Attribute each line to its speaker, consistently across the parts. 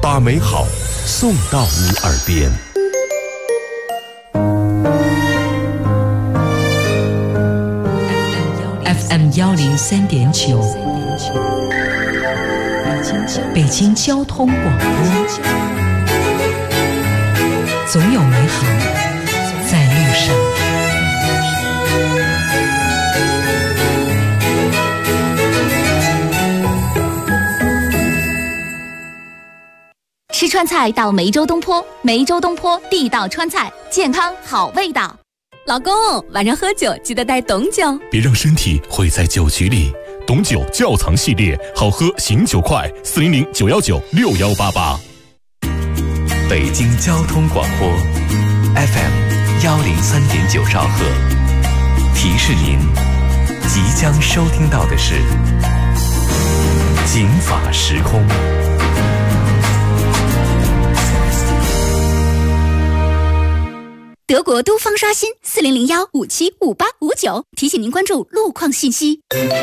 Speaker 1: 把美好送到你耳边。
Speaker 2: FM 103.9，北京交通广播，总有美好在路上。
Speaker 3: 吃川菜到梅州东坡，梅州东坡地道川菜，健康好味道。
Speaker 4: 老公，晚上喝酒记得带董酒，
Speaker 1: 别让身体毁在酒局里。董酒窖藏系列，好喝醒酒快，400-919-6188。
Speaker 5: 北京交通广播 FM 103.9兆赫，提示您即将收听到的是警法时空。
Speaker 3: 德国都方刷新4001575859，提醒您关注路况信息。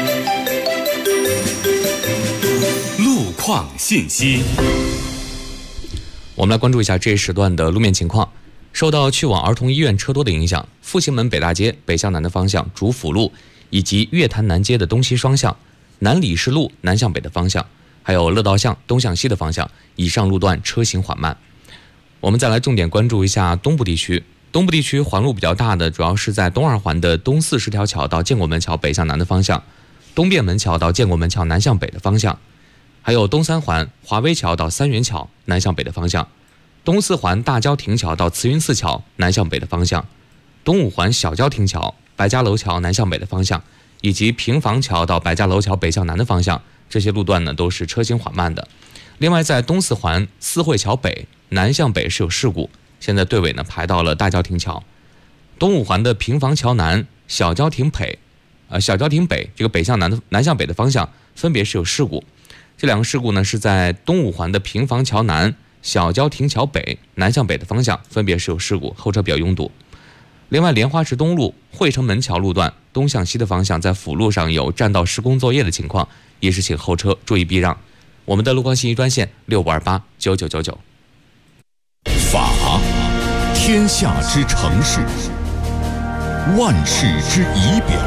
Speaker 5: 路况信息，
Speaker 6: 我们来关注一下这一时段的路面情况。受到去往儿童医院车多的影响，复兴门北大街北向南的方向、主辅路以及月坛南街的东西双向、南礼士路南向北的方向，还有乐道巷东向西的方向，以上路段车行缓慢。我们再来重点关注一下东部地区。东部地区环路比较大的主要是在东二环的东40条桥到建国门桥北向南的方向，东便门桥到建国门桥南向北的方向，还有东三环华威桥到三元桥南向北的方向，东四环大郊亭桥到慈云寺桥南向北的方向，东五环小郊亭桥白家楼桥南向北的方向，以及平房桥到白家楼桥北向南的方向，这些路段呢都是车行缓慢的。另外在东四环四惠桥北南向北是有事故，现在队尾呢排到了大郊亭桥。东五环的平房桥南小郊亭北这个北向南向北的方向分别是有事故，这两个事故呢是在东五环的平房桥南小郊亭桥北南向北的方向分别是有事故，后车比较拥堵。另外莲花池东路汇成门桥路段东向西的方向在辅路上有占道施工作业的情况，也是请后车注意避让。我们的路况信息专线65289999。
Speaker 1: 法，天下之城市，万世之仪表。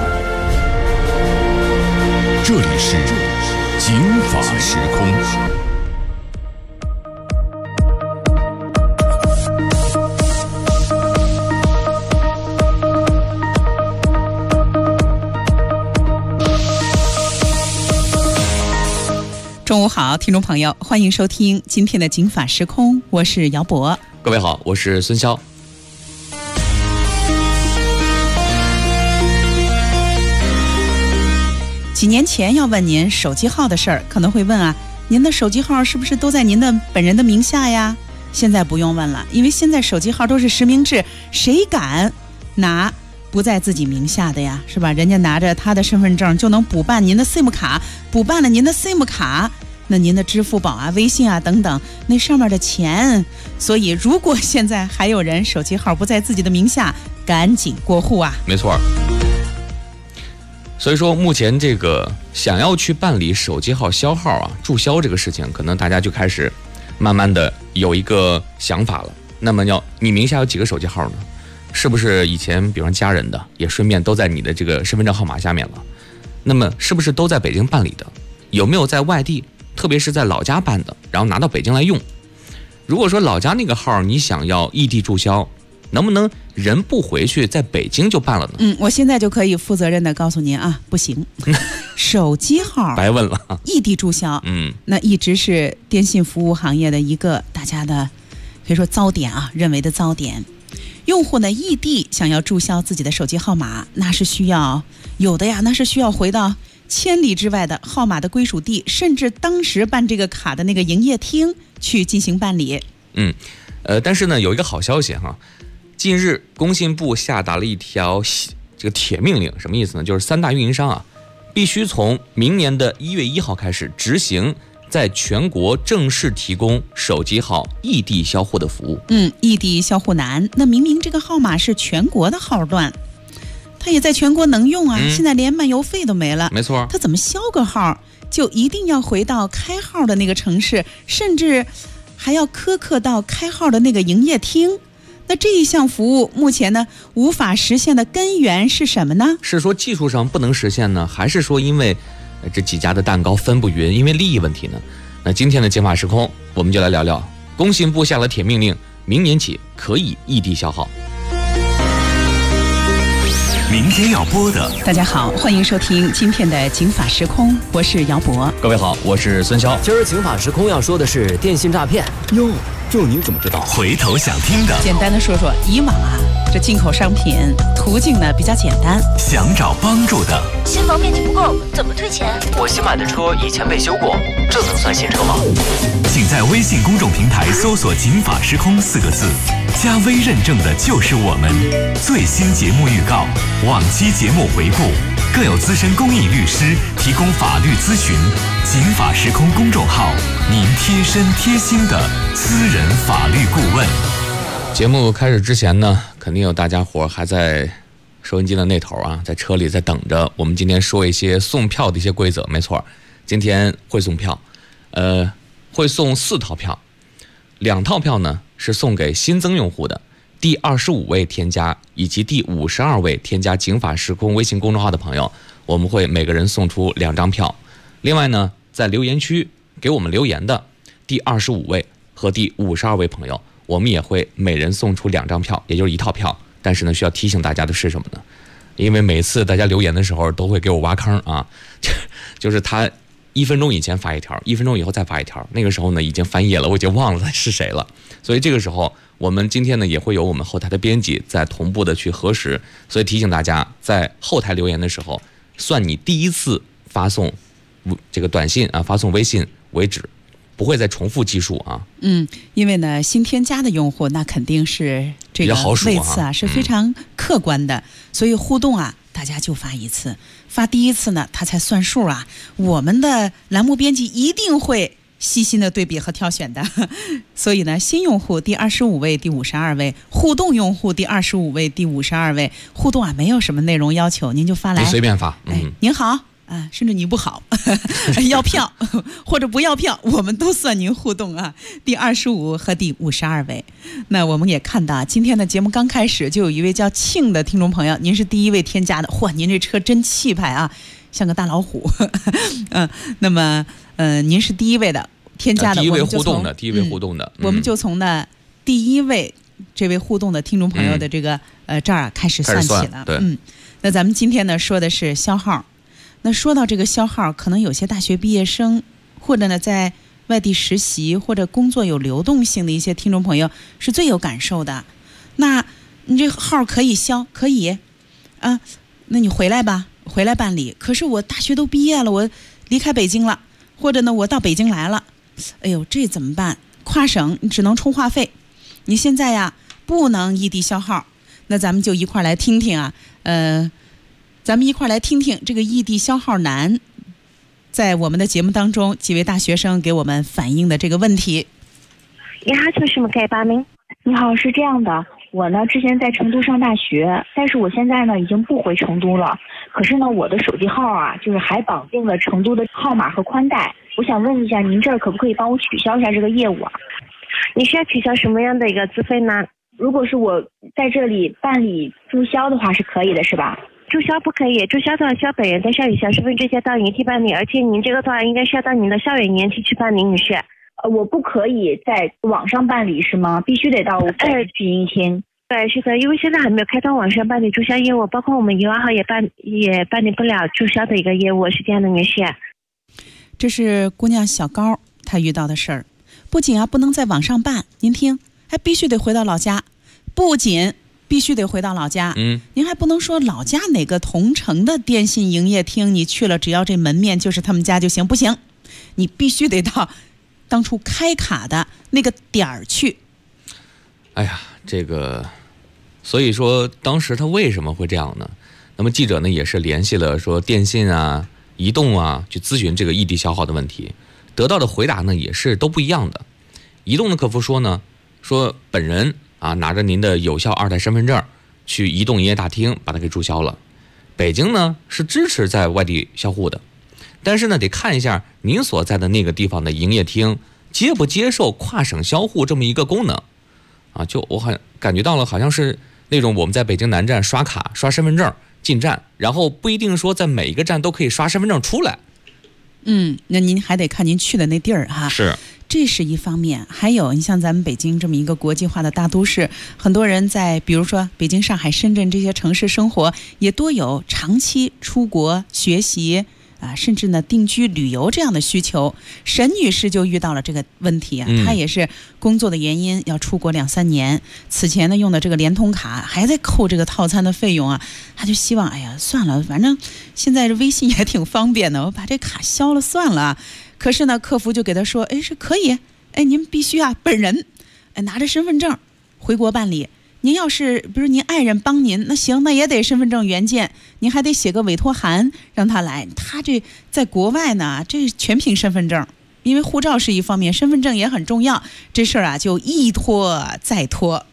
Speaker 1: 这里是警法时空。
Speaker 7: 中午好，听众朋友，欢迎收听今天的警法时空，我是姚博。
Speaker 6: 各位好，我是孙潇。
Speaker 7: 几年前要问您手机号的事儿，可能会问啊，您的手机号是不是都在您的本人的名下呀？现在不用问了，因为现在手机号都是实名制，谁敢拿不在自己名下的呀，是吧？人家拿着他的身份证就能补办您的 SIM 卡，补办了您的 SIM 卡，那您的支付宝啊、微信啊等等，那上面的钱，所以如果现在还有人手机号不在自己的名下，赶紧过户啊！
Speaker 6: 没错。所以说目前这个想要去办理手机号销号啊、注销这个事情，可能大家就开始慢慢的有一个想法了。那么你名下有几个手机号呢？是不是以前比方家人的也顺便都在你的这个身份证号码下面了？那么是不是都在北京办理的？有没有在外地，特别是在老家办的，然后拿到北京来用？如果说老家那个号你想要异地注销，能不能人不回去在北京就办了呢？
Speaker 7: 我现在就可以负责任的告诉您啊，不行。手机号
Speaker 6: 白问了，
Speaker 7: 异地注销，那一直是电信服务行业的一个大家的可以说糟点啊，认为的糟点。用户呢异地想要注销自己的手机号码，那是需要有的呀，那是需要回到千里之外的号码的归属地，甚至当时办这个卡的那个营业厅去进行办理。
Speaker 6: 但是呢有一个好消息哈，近日工信部下达了一条这个铁命令，什么意思呢？就是3大运营商啊，必须从明年的1月1号开始执行在全国正式提供手机号异地销户的服务。
Speaker 7: 异地销户难，那明明这个号码是全国的号段，它也在全国能用啊，现在连漫游费都没了。
Speaker 6: 没错，
Speaker 7: 它怎么销个号就一定要回到开号的那个城市，甚至还要苛刻到开号的那个营业厅。那这一项服务目前呢无法实现的根源是什么呢？
Speaker 6: 是说技术上不能实现呢，还是说因为这几家的蛋糕分不匀，因为利益问题呢？那今天的减法时空，我们就来聊聊，工信部下了铁命令，明年起可以异地消耗。
Speaker 5: 明天要播的，
Speaker 7: 大家好，欢迎收听今天的警法时空，我是姚博。
Speaker 6: 各位好，我是孙潇。
Speaker 8: 今儿警法时空要说的是电信诈骗。
Speaker 9: 哟，这您怎么知道？
Speaker 5: 回头想听的，
Speaker 7: 简单的说说，以往这进口商品途径呢比较简单，
Speaker 5: 想找帮助的，
Speaker 10: 新房面积不够，怎么退钱？
Speaker 8: 我新买的车以前被修过，这能算新车吗？
Speaker 5: 请在微信公众平台搜索警法时空4个字，加微认证的就是我们。最新节目预告，往期节目回顾，更有资深公益律师提供法律咨询。警法时空公众号，您贴身贴心的私人法律顾问。
Speaker 6: 节目开始之前呢，肯定有大家伙还在收音机的那头在车里在等着我们今天说一些送票的一些规则。没错，今天会送票，会送4套票，2套票呢是送给新增用户的，第25位添加以及第52位添加警法时空微信公众号的朋友，我们会每个人送出2张票。另外呢，在留言区给我们留言的第25位和第52位朋友，我们也会每人送出2张票，也就是1套票。但是呢，需要提醒大家的是什么呢？因为每次大家留言的时候都会给我挖坑就是他1分钟以前发一条，1分钟以后再发一条，那个时候呢已经翻页了，我已经忘了是谁了。所以这个时候我们今天呢也会有我们后台的编辑在同步的去核实，所以提醒大家在后台留言的时候，算你第一次发送这个短信发送微信为止，不会再重复计数
Speaker 7: 因为呢新添加的用户那肯定是这个位次是非常客观的，所以互动大家就发一次，发第一次呢他才算数我们的栏目编辑一定会细心的对比和挑选的。所以呢，新用户第25位第52位，互动用户第25位第52位，互动没有什么内容要求，您就发来，
Speaker 6: 你随便发。
Speaker 7: 您好甚至你不好要票或者不要票，我们都算您互动第25和第52位。那我们也看到今天的节目刚开始就有一位叫庆的听众朋友，您是第1位添加的，嚯，您这车真气派像个大老虎那么您是第1位的添加的，
Speaker 6: 第一位互动的，
Speaker 7: 我们就从呢第1位这位互动的听众朋友的这个这儿开始算起了。那咱们今天呢说的是消耗。那说到这个消耗，可能有些大学毕业生或者呢在外地实习或者工作有流动性的一些听众朋友是最有感受的。那你这号可以消，可以那你回来吧，回来办理。可是我大学都毕业了，我离开北京了，或者呢我到北京来了，哎呦，这怎么办？跨省你只能充话费，你现在不能异地消耗。那咱们就一块来听听咱们一块来听听这个异地消耗难，在我们的节目当中几位大学生给我们反映的这个问题。
Speaker 11: 你好，请什么可以报名？你好，是这样的，我呢之前在成都上大学，但是我现在呢已经不回成都了。可是呢我的手机号就是还绑定了成都的号码和宽带。我想问一下，您这儿可不可以帮我取消一下这个业务你需要取消什么样的一个资费呢？如果是我在这里办理注销的话是可以的，是吧？注销不可以，注销的话需要本人在校里小身份证下到营地办理，而且您这个的话应该是要到您的校园营地去办理，女士。我不可以在网上办理是吗？必须得到去营厅。对，是的，因为现在还没有开通网上办理注销业务，包括我们1号也办理不了注销的一个业务，是这样的，女士。
Speaker 7: 这是姑娘小高她遇到的事儿，不仅不能在网上办，您听，还必须得回到老家，不仅必须得回到老家，您还不能说老家哪个同城的电信营业厅你去了，只要这门面就是他们家就行，不行，你必须得到当初开卡的那个点儿去。
Speaker 6: 哎呀，这个，所以说当时他为什么会这样呢？那么记者呢也是联系了说电信移动去咨询这个异地消耗的问题，得到的回答呢也是都不一样的。移动的客服说呢，说本人拿着您的有效2代身份证去移动营业大厅把它给注销了。北京呢是支持在外地销户的，但是呢得看一下您所在的那个地方的营业厅接不接受跨省销户这么一个功能啊？就我感觉到了，好像是那种我们在北京南站刷卡刷身份证进站，然后不一定说在每一个站都可以刷身份证出来。
Speaker 7: 那您还得看您去的那地儿哈。
Speaker 6: 是，
Speaker 7: 这是一方面。还有你像咱们北京这么一个国际化的大都市，很多人在比如说北京、上海、深圳这些城市生活，也多有长期出国学习甚至呢定居旅游这样的需求。沈女士就遇到了这个问题啊，她也是工作的原因要出国2-3年，此前呢用的这个联通卡还在扣这个套餐的费用啊，她就希望哎呀算了，反正现在这微信也挺方便的，我把这卡消了算了。可是呢客服就给她说，是可以，您必须本人拿着身份证回国办理。您要是比如您爱人帮您，那行，那也得身份证原件，您还得写个委托函让他来。他这在国外呢，这全凭身份证，因为护照是一方面，身份证也很重要。这事儿就一拖再拖。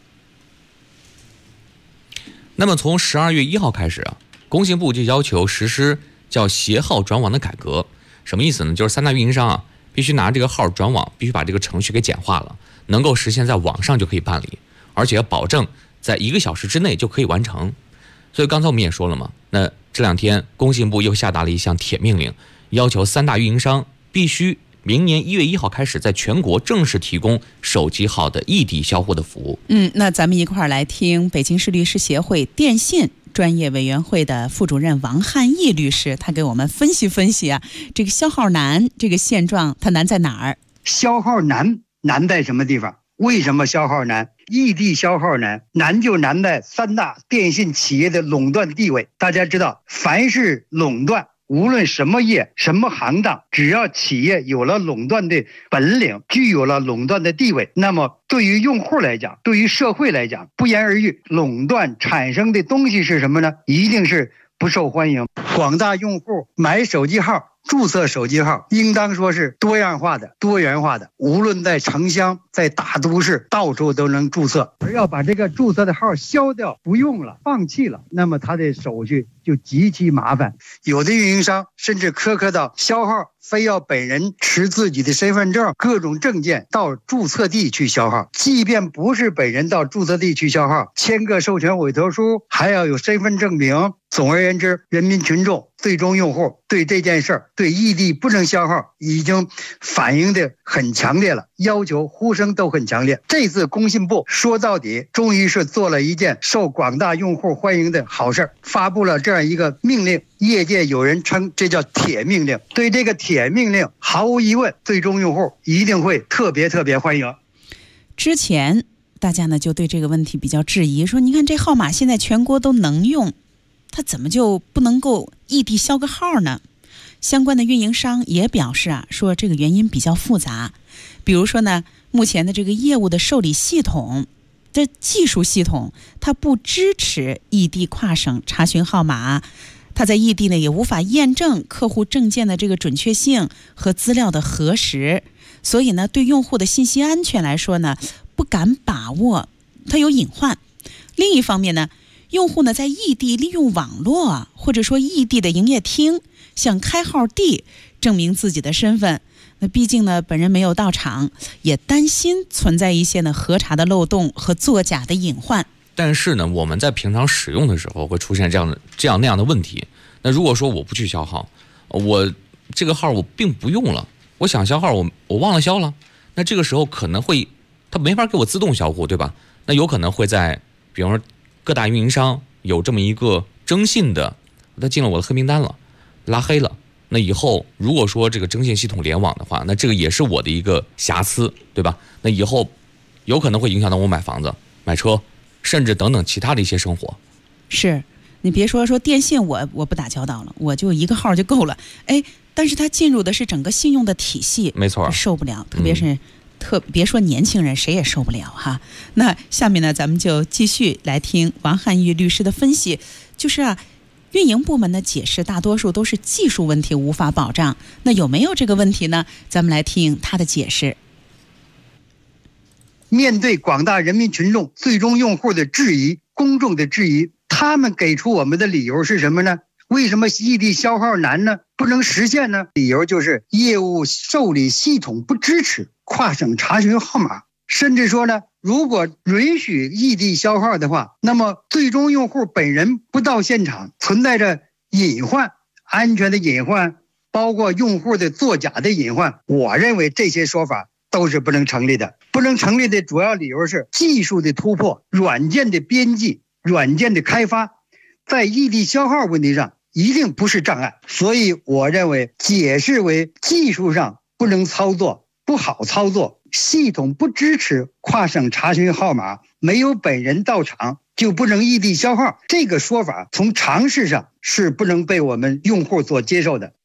Speaker 6: 那么从12月1号开始工信部就要求实施叫携号转网的改革。什么意思呢？就是3大运营商必须拿这个号转网，必须把这个程序给简化了，能够实现在网上就可以办理，而且要保证在1个小时之内就可以完成。所以刚才我们也说了嘛，那这2天工信部又下达了一项铁命令，要求3大运营商必须明年1月1号开始在全国正式提供手机号的异地销户的服务。
Speaker 7: 那咱们一块儿来听北京市律师协会电信专业委员会的副主任王汉义律师，他给我们分析这个消号难这个现状，它难在哪儿？
Speaker 9: 消号难在什么地方？为什么消号难？异地消号难就难在3大电信企业的垄断地位。大家知道，凡是垄断，无论什么业什么行当，只要企业有了垄断的本领，具有了垄断的地位，那么对于用户来讲，对于社会来讲，不言而喻，垄断产生的东西是什么呢？一定是不受欢迎。广大用户买手机号、注册手机号应当说是多样化的、多元化的，无论在城乡在大都市，到处都能注册。而要把这个注册的号消掉，不用了，放弃了，那么它的手续就极其麻烦。有的运营商甚至苛刻到消号非要本人持自己的身份证、各种证件到注册地去消号，即便不是本人到注册地去消号，签个授权委托书，还要有身份证明。总而言之，人民群众最终用户对这件事儿，对异地不能消号已经反映的很强烈了，要求呼声都很强烈。这次工信部说到底终于是做了一件受广大用户欢迎的好事，发布了这样一个命令，业界有人称这叫铁命令。对这个铁命令，毫无疑问最终用户一定会特别欢迎。
Speaker 7: 之前大家呢就对这个问题比较质疑，说你看这号码现在全国都能用，它怎么就不能够异地消个号呢？相关的运营商也表示说这个原因比较复杂。比如说呢，目前的这个业务的受理系统的技术系统，它不支持异地跨省查询号码，它在异地呢也无法验证客户证件的这个准确性和资料的核实，所以呢对用户的信息安全来说呢不敢把握，它有隐患。另一方面呢，用户呢在异地利用网络或者说异地的营业厅向开号地证明自己的身份，那毕竟呢本人没有到场，也担心存在一些呢核查的漏洞和作假的隐患。
Speaker 6: 但是呢我们在平常使用的时候会出现这样那样的问题。那如果说我不去消号，我这个号我并不用了，我想消号我忘了消了，那这个时候可能会它没法给我自动销户，对吧？那有可能会在比方说各大运营商有这么一个征信的，他进了我的黑名单了，拉黑了。那以后如果说这个征信系统联网的话，那这个也是我的一个瑕疵，对吧？那以后有可能会影响到我买房子、买车，甚至等等其他的一些生活。
Speaker 7: 是，你别说电信我不打交道了，我就一个号就够了。但是它进入的是整个信用的体系，
Speaker 6: 没错，
Speaker 7: 受不了，特别是别说年轻人，谁也受不了哈。那下面呢，咱们就继续来听王汉义律师的分析，就是运营部门的解释大多数都是技术问题无法保障，那有没有这个问题呢？咱们来听他的解释。
Speaker 9: 面对广大人民群众、最终用户的质疑、公众的质疑，他们给出我们的理由是什么呢？为什么异地消号难呢？不能实现呢？理由就是业务受理系统不支持。 跨省查询号码，甚至说呢，如果允许异地消号的话，那么最终用户本人不到现场，存在着隐患，安全的隐患，包括用户的作假的隐患，我认为这些说法都是不能成立的。不能成立的主要理由是技术的突破、软件的编辑、软件的开发，在异地消号问题上一定不是障碍。所以我认为解释为技术上不能操作、不好操作，系统不支持跨省查询号码，没有本人到场就不能异地消号，这个说法从常识上是不能被我们用户所接受的。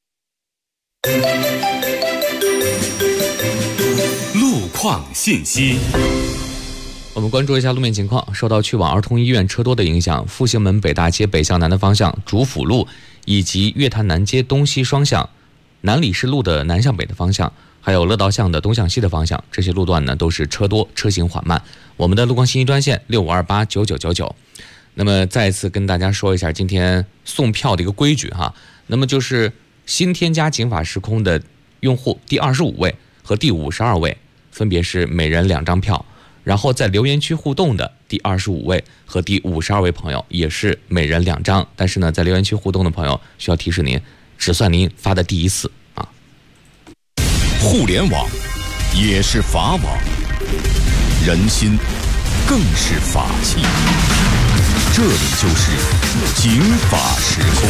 Speaker 5: 路况信息，
Speaker 6: 我们关注一下路面情况。受到去往儿童医院车多的影响，复兴门北大街北向南的方向、主辅路以及月坛南街东西双向、南礼士路的南向北的方向，还有乐道巷的东向西的方向，这些路段呢都是车多，车行缓慢。我们的路况信息专线65289999。那么再次跟大家说一下今天送票的一个规矩哈，那么就是新添加警法时空的用户第25位和第52位分别是每人2张票，然后在留言区互动的第25位和第52位朋友也是每人2张，但是呢，在留言区互动的朋友需要提示您，只算您发的第一次啊。
Speaker 1: 互联网也是法网，人心更是法器。这里就是警法时空。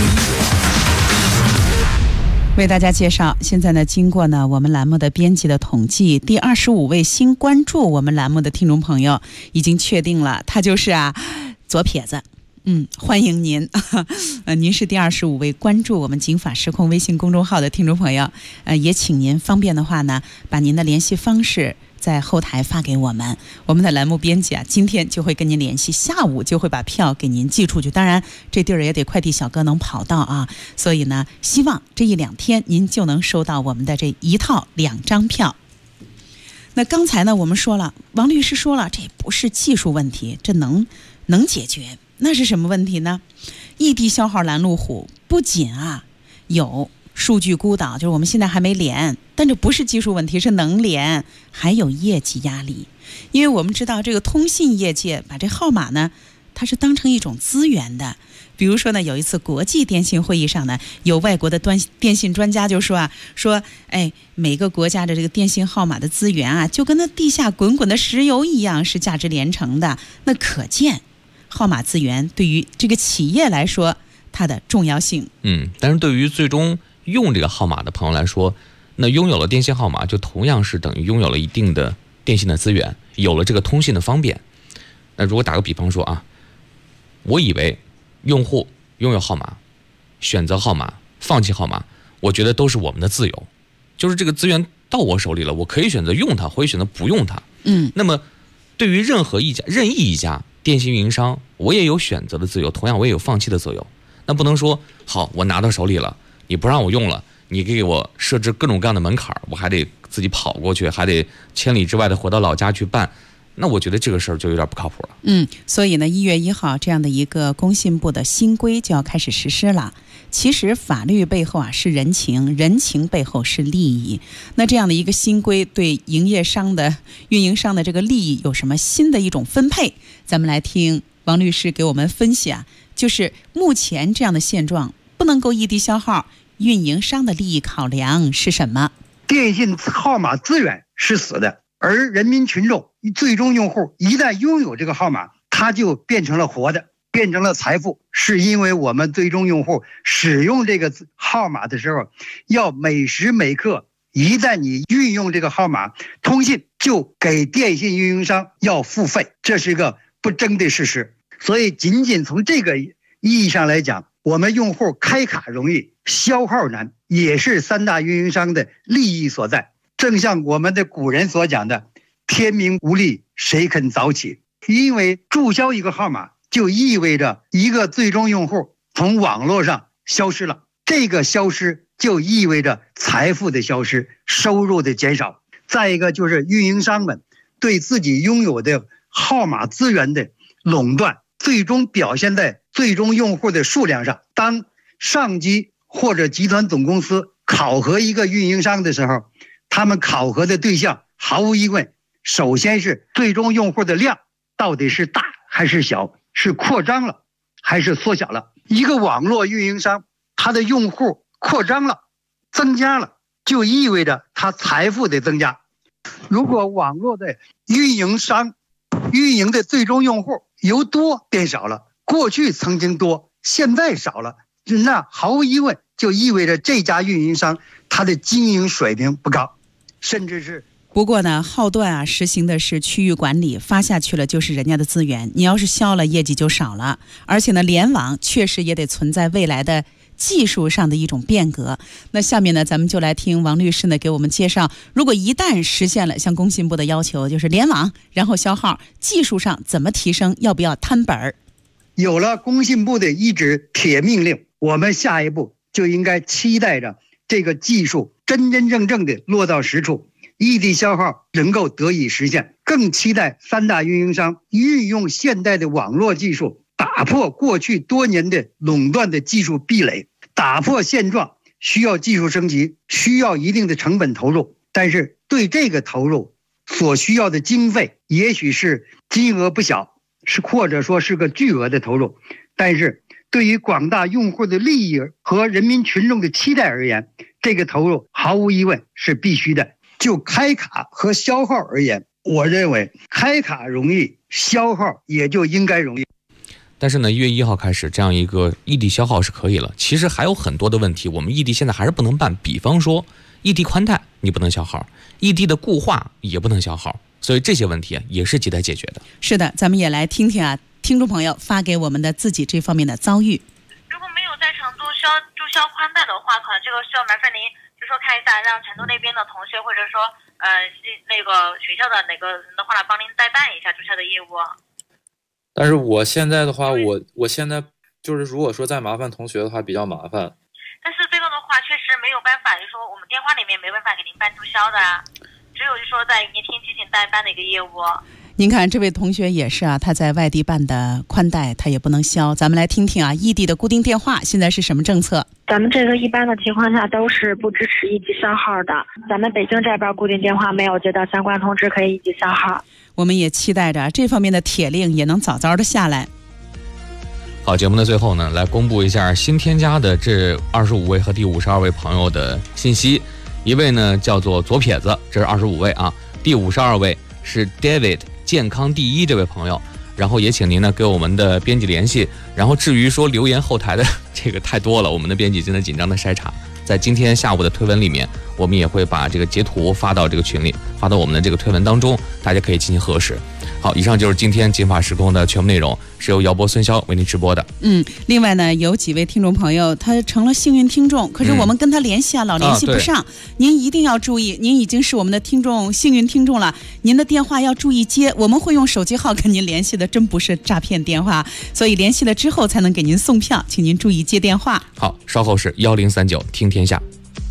Speaker 7: 为大家介绍，现在呢，经过呢我们栏目的编辑的统计，第25位新关注我们栏目的听众朋友已经确定了，他就是左撇子。欢迎您，您是第25位关注我们警法时空微信公众号的听众朋友，也请您方便的话呢，把您的联系方式在后台发给我们，我们的栏目编辑今天就会跟您联系，下午就会把票给您寄出去。当然，这地儿也得快递小哥能跑到啊，所以呢，希望这1-2天您就能收到我们的这一套2张票。那刚才呢，我们说了，王律师说了，这不是技术问题，这能解决。那是什么问题呢？异地消号拦路虎不仅有数据孤岛，就是我们现在还没连，但这不是技术问题，是能连，还有业绩压力。因为我们知道这个通信业界把这号码呢，它是当成一种资源的。比如说呢，有一次国际电信会议上呢，有外国的电信专家就说每个国家的这个电信号码的资源就跟那地下滚滚的石油一样，是价值连城的。那可见号码资源对于这个企业来说它的重要性。
Speaker 6: 但是对于最终用这个号码的朋友来说，那拥有了电信号码就同样是等于拥有了一定的电信的资源，有了这个通信的方便。那如果打个比方说我以为用户拥有号码、选择号码、放弃号码，我觉得都是我们的自由，就是这个资源到我手里了，我可以选择用它，可以选择不用它。那么对于任意一家电信运营商，我也有选择的自由，同样我也有放弃的自由。那不能说好，我拿到手里了，你不让我用了，你给我设置各种各样的门槛，我还得自己跑过去，还得千里之外的回到老家去办。那我觉得这个事儿就有点不靠谱了。
Speaker 7: 所以呢，1月1号这样的一个工信部的新规就要开始实施了。其实法律背后是人情，人情背后是利益。那这样的一个新规对运营商的这个利益有什么新的一种分配？咱们来听王律师给我们分析就是目前这样的现状不能够异地消号，运营商的利益考量是什么？
Speaker 9: 电信号码资源是死的，而人民群众最终用户一旦拥有这个号码，它就变成了活的，变成了财富。是因为我们最终用户使用这个号码的时候，要每时每刻，一旦你运用这个号码通信，就给电信运营商要付费，这是一个不争的事实。所以仅仅从这个意义上来讲，我们用户开卡容易，消号难，也是3大运营商的利益所在。正像我们的古人所讲的，天明无力，谁肯早起？因为注销一个号码就意味着一个最终用户从网络上消失了，这个消失就意味着财富的消失，收入的减少。再一个就是运营商们对自己拥有的号码资源的垄断，最终表现在最终用户的数量上。当上级或者集团总公司考核一个运营商的时候，他们考核的对象毫无疑问，首先是最终用户的量到底是大还是小，是扩张了还是缩小了。一个网络运营商，他的用户扩张了、增加了，就意味着他财富的增加。如果网络的运营商运营的最终用户由多变少了，过去曾经多，现在少了，那毫无疑问就意味着这家运营商他的经营水平不高，甚至是。
Speaker 7: 不过呢，浩段啊实行的是区域管理，发下去了就是人家的资源，你要是消了，业绩就少了。而且呢，联网确实也得存在未来的技术上的一种变革。那下面呢，咱们就来听王律师呢给我们介绍，如果一旦实现了像工信部的要求，就是联网然后消耗，技术上怎么提升，要不要摊本儿？
Speaker 9: 有了工信部的一纸铁命令，我们下一步就应该期待着这个技术真真正正的落到实处，异地消耗能够得以实现，更期待三大运营商运用现代的网络技术，打破过去多年的垄断的技术壁垒。打破现状需要技术升级，需要一定的成本投入，但是对这个投入所需要的经费也许是金额不小，或者说是个巨额的投入，但是对于广大用户的利益和人民群众的期待而言，这个投入毫无疑问是必须的。就开卡和消耗而言，我认为开卡容易，消耗也就应该容易。
Speaker 6: 但是呢，1月1号开始这样一个异地消耗是可以了，其实还有很多的问题我们异地现在还是不能办，比方说异地宽带你不能消耗，异地的固话也不能消耗，所以这些问题也是亟待解决的。
Speaker 7: 是的，咱们也来听听啊，听众朋友发给我们的自己这方面的遭遇。
Speaker 10: 如果没有在成都注销宽带的话，可能这个需要麻烦您就说看一下，让成都那边的同学或者说那个学校的哪个人的话来帮您代办一下注销的业务。
Speaker 12: 但是我现在的话，我现在就是如果说再麻烦同学的话比较麻烦。
Speaker 10: 但是这个的话确实没有办法，就是说我们电话里面没办法给您办注销的啊，只有就是说在营业厅进行代办的一个业务。
Speaker 7: 您看这位同学也是啊，他在外地办的宽带他也不能消。咱们来听听啊，异地的固定电话现在是什么政策？
Speaker 11: 咱们这个一般的情况下都是不支持异地消耗的，咱们北京这边固定电话没有接到相关通知可以异地消耗。
Speaker 7: 我们也期待着这方面的铁令也能早早的下来。
Speaker 6: 好，节目的最后呢，来公布一下新添加的这25位和第52位朋友的信息。一位呢叫做左撇子，这是25位啊，第52位是 David 健康第一这位朋友，然后也请您呢给我们的编辑联系。然后至于说留言后台的这个太多了，我们的编辑正在紧张的筛查，在今天下午的推文里面，我们也会把这个截图发到这个群里，发到我们的这个推文当中，大家可以进行核实。好，以上就是今天金法时空的全部内容，是由姚波、孙潇为您直播的。
Speaker 7: 另外呢，有几位听众朋友他成了幸运听众，可是我们跟他联系老联系不上。您一定要注意，您已经是我们的幸运听众了，您的电话要注意接，我们会用手机号跟您联系的，真不是诈骗电话，所以联系了之后才能给您送票，请您注意接电话。
Speaker 6: 好，稍后是1039听天下。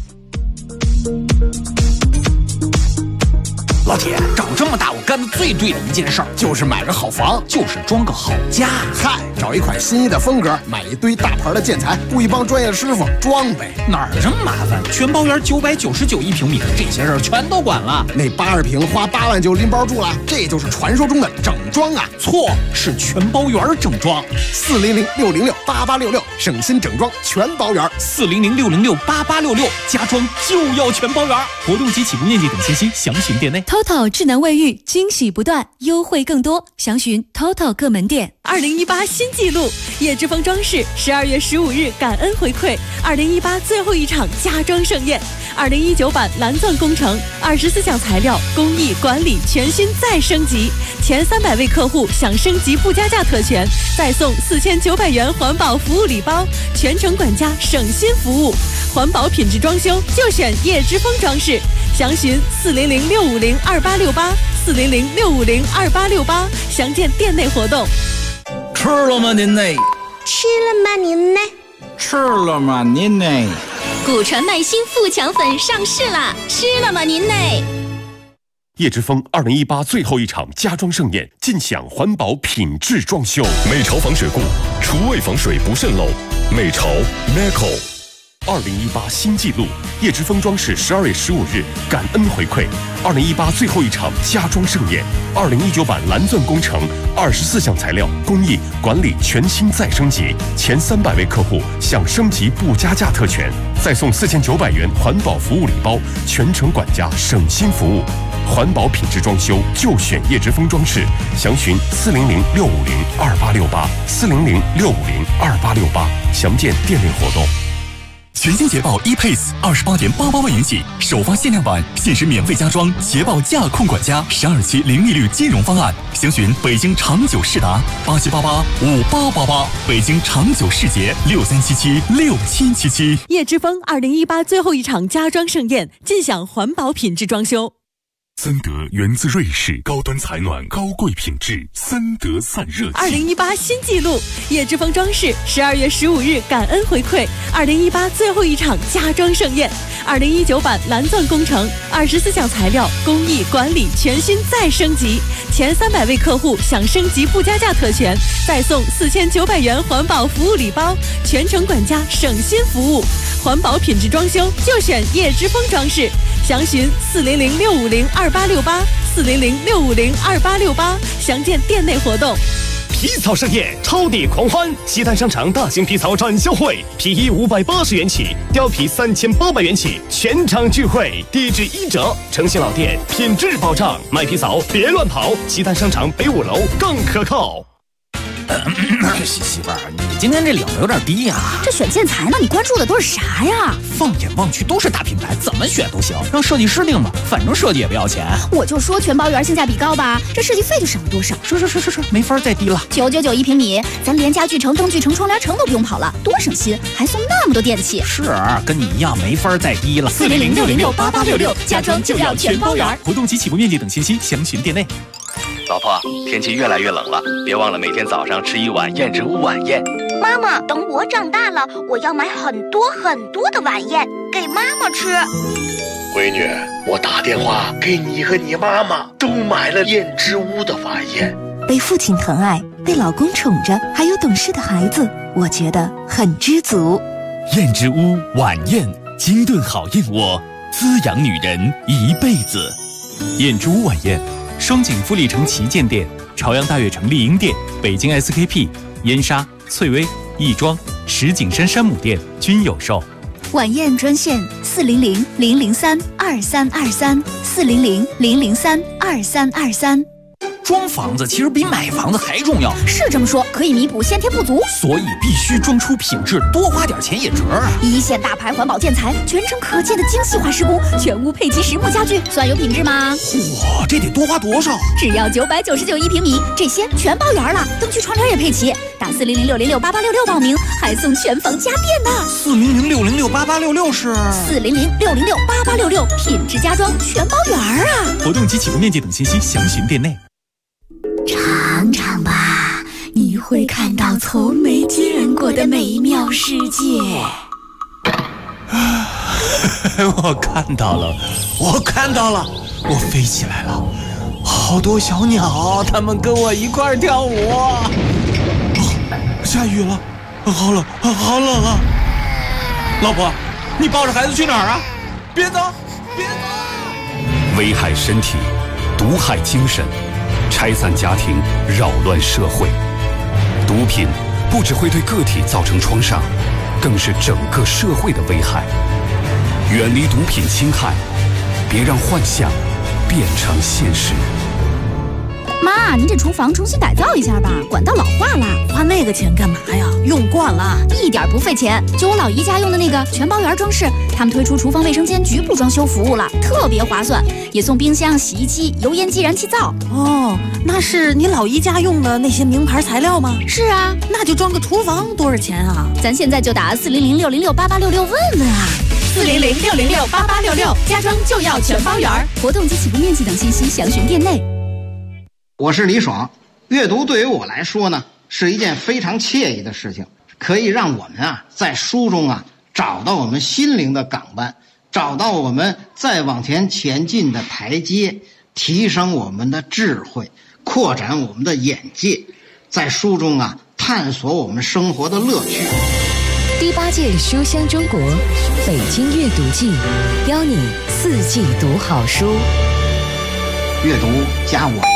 Speaker 13: 老铁，长这么大我干的最对的一件事儿就是买个好房，就是装个好家。
Speaker 14: 嗨，找一款心仪的风格，买一堆大牌的建材，雇一帮专业师傅装呗。
Speaker 13: 哪儿这么麻烦？全包园999一平米，这些事儿全都管了。
Speaker 14: 那82平花8万就拎包住了，这就是传说中的整装啊！
Speaker 13: 错，是全包园整装。
Speaker 14: 400-606-8866，省心整装全包园。
Speaker 13: 400-606-8866，家装就要全包园。活动及起步面积等信息详询店内。
Speaker 4: TOTO 智能卫浴，惊喜不断，优惠更多，详询 TOTO 各门店。2018新纪录，叶之峰装饰12月15日感恩回馈2018最后一场家装盛宴，2019版蓝钻工程24项材料工艺管理全新再升级，前300位客户享升级附加价特权，再送4900元环保服务礼包，全程管家省心服务，环保品质装修就选叶之峰装饰，详询400-650-2868，400-650-2868，详见店内活动。
Speaker 13: 吃了吗您呢？
Speaker 15: 吃了吗您呢？
Speaker 13: 吃了吗您呢？
Speaker 3: 古传麦新富强粉上市啦！吃了吗您呢？
Speaker 16: 叶之峰2018最后一场家装盛宴，尽享环保品质装修。美潮防水固，厨卫防水不渗漏。美潮 Meco。 2018新纪录，叶之峰装饰12月15日感恩回馈，2018最后一场家装盛宴，2019版蓝钻工程24项材料工艺管理全新再升级，前300位客户享升级不加价特权，再送4900元环保服务礼包，全程管家省心服务，环保品质装修就选叶之峰装饰，详询400-650-2868，400-650-2868，详见店内活动。
Speaker 17: 全新捷豹 ePace28.88万元起，首发限量版，限时免费加装捷豹驾控管家，12期零利率金融方案，详询北京长久世达87885888，北京长久世捷63776777。
Speaker 4: 叶之峰2018最后一场家装盛宴，尽享环保品质装修。
Speaker 16: 森德源自瑞士，高端采暖，高贵品质，森德散热器。
Speaker 4: 2018新纪录，叶之峰装饰12月15日感恩回馈2018最后一场家装盛宴，2019版蓝钻工程24项材料工艺管理全新再升级，前300位客户享升级不加价特权，再送4900元环保服务礼包，全程管家省心服务，环保品质装修就选叶之峰装饰，详询400-650-2868，400-650-2868，详见店内活动。
Speaker 18: 皮草盛宴，超抵狂欢！西单商场大型皮草展销会，皮衣580元起，貂皮3800元起，全场聚会，低至1折，诚信老店，品质保障，买皮草别乱跑，西单商场北5楼更可靠。
Speaker 19: 媳妇儿，你今天这领子有点低呀。
Speaker 3: 这选建材呢，你关注的都是啥呀？
Speaker 19: 放眼望去都是大品牌，怎么选都行，让设计师定吧，反正设计也不要钱。
Speaker 3: 我就说全包圆性价比高吧，这设计费就省了多少？
Speaker 19: 是，没法再低了。
Speaker 3: 999一平米，咱连家具城、灯具城、窗帘城都不用跑了，多省心，还送那么多电器。
Speaker 19: 是，跟你一样没法再低了。
Speaker 3: 400-606-8866，家装就要全包圆。
Speaker 13: 活动及起步面积等信息详询店内。
Speaker 8: 老婆，天气越来越冷了，别忘了每天早上吃一碗燕之屋晚宴。
Speaker 15: 妈妈，等我长大了，我要买很多很多的晚宴给妈妈吃。
Speaker 20: 闺女，我打电话给你和你妈妈都买了燕之屋的晚宴。
Speaker 21: 被父亲疼爱，被老公宠着，还有懂事的孩子，我觉得很知足。
Speaker 17: 燕之屋晚宴，精炖好燕窝，滋养女人一辈子。
Speaker 13: 燕之屋晚宴，双井富力城旗舰店、朝阳大悦城丽婴店、北京 SKP、燕莎、翠微、亦庄、石景山山姆店均有售。
Speaker 3: 晚宴专线400-003-2323，400-003-2323。
Speaker 19: 装房子其实比买房子还重要，
Speaker 3: 是这么说，可以弥补先天不足，
Speaker 19: 所以必须装出品质，多花点钱也值啊！
Speaker 3: 一线大牌环保建材，全程可见的精细化施工，全屋配齐实木家具，算有品质吗？
Speaker 19: 嚯，这得多花多少？
Speaker 3: 只要999一平米，这些全包圆了，灯具窗帘也配齐。打400-606-8866报名，还送全房家电呢。
Speaker 19: 400-606-8866是
Speaker 3: 400-606-8866，品质家装全包圆啊！
Speaker 13: 活动及起步面积等信息详询店内。
Speaker 15: 尝尝吧，你会看到从没见过的美妙世界。
Speaker 19: 我看到了，我飞起来了，好多小鸟，它们跟我一块跳舞。下雨了，好冷啊！老婆，你抱着孩子去哪儿啊？别走！
Speaker 16: 危害身体，毒害精神，拆散家庭，扰乱社会。毒品不只会对个体造成创伤，更是整个社会的危害。远离毒品侵害，别让幻想变成现实。
Speaker 3: 妈，您这厨房重新改造一下吧，管道老化了。
Speaker 2: 花那个钱干嘛呀？用惯了，
Speaker 3: 一点不费钱。就我老姨家用的那个全包圆装饰，他们推出厨房卫生间局部装修服务了，特别划算，也送冰箱、洗衣机、油烟机、燃气灶。
Speaker 2: 哦，那是你老姨家用的那些名牌材料吗？
Speaker 3: 是啊，
Speaker 2: 那就装个厨房多少钱啊？
Speaker 3: 咱现在就打400-606-8866问问啊。
Speaker 4: 400-606-8866，家装就要全包圆。
Speaker 3: 活动及起步面积等信息详询店内。
Speaker 22: 我是李爽，阅读对于我来说呢，是一件非常惬意的事情，可以让我们在书中找到我们心灵的港湾，找到我们再往前前进的台阶，提升我们的智慧，扩展我们的眼界，在书中探索我们生活的乐趣。
Speaker 2: 第8届书香中国北京阅读季，邀你4季读好书。
Speaker 22: 阅读加我。